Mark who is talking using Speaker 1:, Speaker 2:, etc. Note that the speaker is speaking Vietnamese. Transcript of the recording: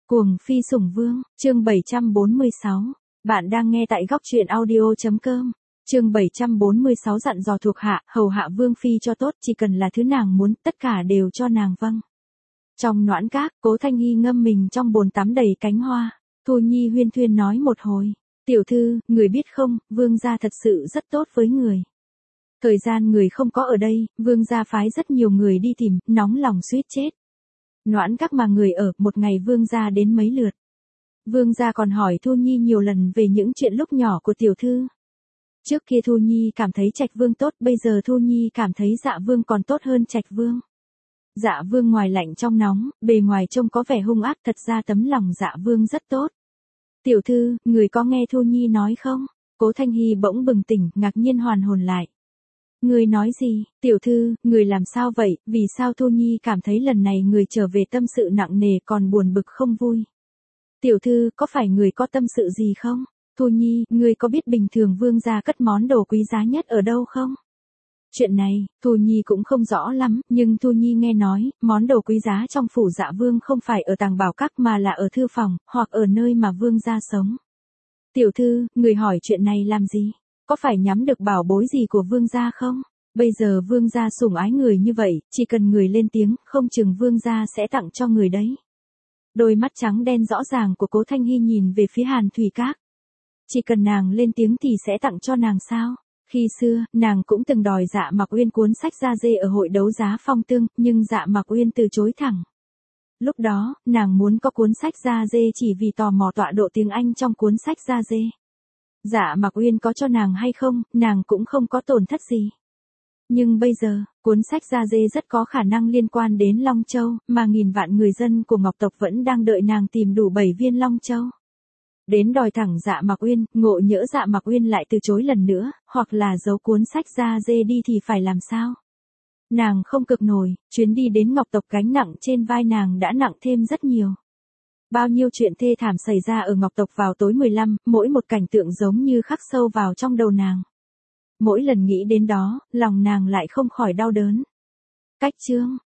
Speaker 1: Cuồng phi sủng vương, chương 746. Bạn đang nghe tại góc truyện audio.com. Chương 746 dặn dò thuộc hạ, hầu hạ vương phi cho tốt, chỉ cần là thứ nàng muốn, tất cả đều cho nàng vâng. Trong noãn các, Cố Thanh Hi ngâm mình trong bồn tắm đầy cánh hoa. Thu Nhi huyên thuyên nói một hồi. Tiểu thư, người biết không, vương gia thật sự rất tốt với người. Thời gian người không có ở đây, vương gia phái rất nhiều người đi tìm, nóng lòng suýt chết. Noãn các mà người ở, một ngày vương gia đến mấy lượt. Vương gia còn hỏi Thu Nhi nhiều lần về những chuyện lúc nhỏ của tiểu thư. Trước kia Thu Nhi cảm thấy Trạch Vương tốt, bây giờ Thu Nhi cảm thấy Dạ Vương còn tốt hơn Trạch Vương. Dạ Vương ngoài lạnh trong nóng, bề ngoài trông có vẻ hung ác, thật ra tấm lòng Dạ Vương rất tốt. Tiểu thư, người có nghe Thu Nhi nói không? Cố Thanh Hi bỗng bừng tỉnh, ngạc nhiên hoàn hồn lại. Người nói gì? Tiểu thư, người làm sao vậy? Vì sao Thu Nhi cảm thấy lần này người trở về tâm sự nặng nề còn buồn bực không vui? Tiểu thư, có phải người có tâm sự gì không? Thu Nhi, người có biết bình thường vương gia cất món đồ quý giá nhất ở đâu không? Chuyện này, Thu Nhi cũng không rõ lắm, nhưng Thu Nhi nghe nói, món đồ quý giá trong phủ Dạ Vương không phải ở tàng bảo các mà là ở thư phòng, hoặc ở nơi mà vương gia sống. Tiểu thư, người hỏi chuyện này làm gì? Có phải nhắm được bảo bối gì của vương gia không? Bây giờ vương gia sủng ái người như vậy, chỉ cần người lên tiếng, không chừng vương gia sẽ tặng cho người đấy. Đôi mắt trắng đen rõ ràng của Cố Thanh Hi nhìn về phía Hàn Thủy Các. Chỉ cần nàng lên tiếng thì sẽ tặng cho nàng sao? Khi xưa, nàng cũng từng đòi Dạ Mặc Uyên cuốn sách Da Dê ở hội đấu giá Phong Tương, nhưng Dạ Mặc Uyên từ chối thẳng. Lúc đó, nàng muốn có cuốn sách Da Dê chỉ vì tò mò tọa độ tiếng Anh trong cuốn sách Da Dê. Dạ Mặc Uyên có cho nàng hay không, nàng cũng không có tổn thất gì. Nhưng bây giờ, cuốn sách Da Dê rất có khả năng liên quan đến Long Châu, mà nghìn vạn người dân của Ngọc tộc vẫn đang đợi nàng tìm đủ 7 viên Long Châu. Đến đòi thẳng Dạ Mặc Uyên, ngộ nhỡ Dạ Mặc Uyên lại từ chối lần nữa, hoặc là giấu cuốn sách Da Dê đi thì phải làm sao? Nàng không cực nổi, chuyến đi đến Ngọc tộc gánh nặng trên vai nàng đã nặng thêm rất nhiều. Bao nhiêu chuyện thê thảm xảy ra ở Ngọc tộc vào tối 15, mỗi một cảnh tượng giống như khắc sâu vào trong đầu nàng. Mỗi lần nghĩ đến đó, lòng nàng lại không khỏi đau đớn. Cách chương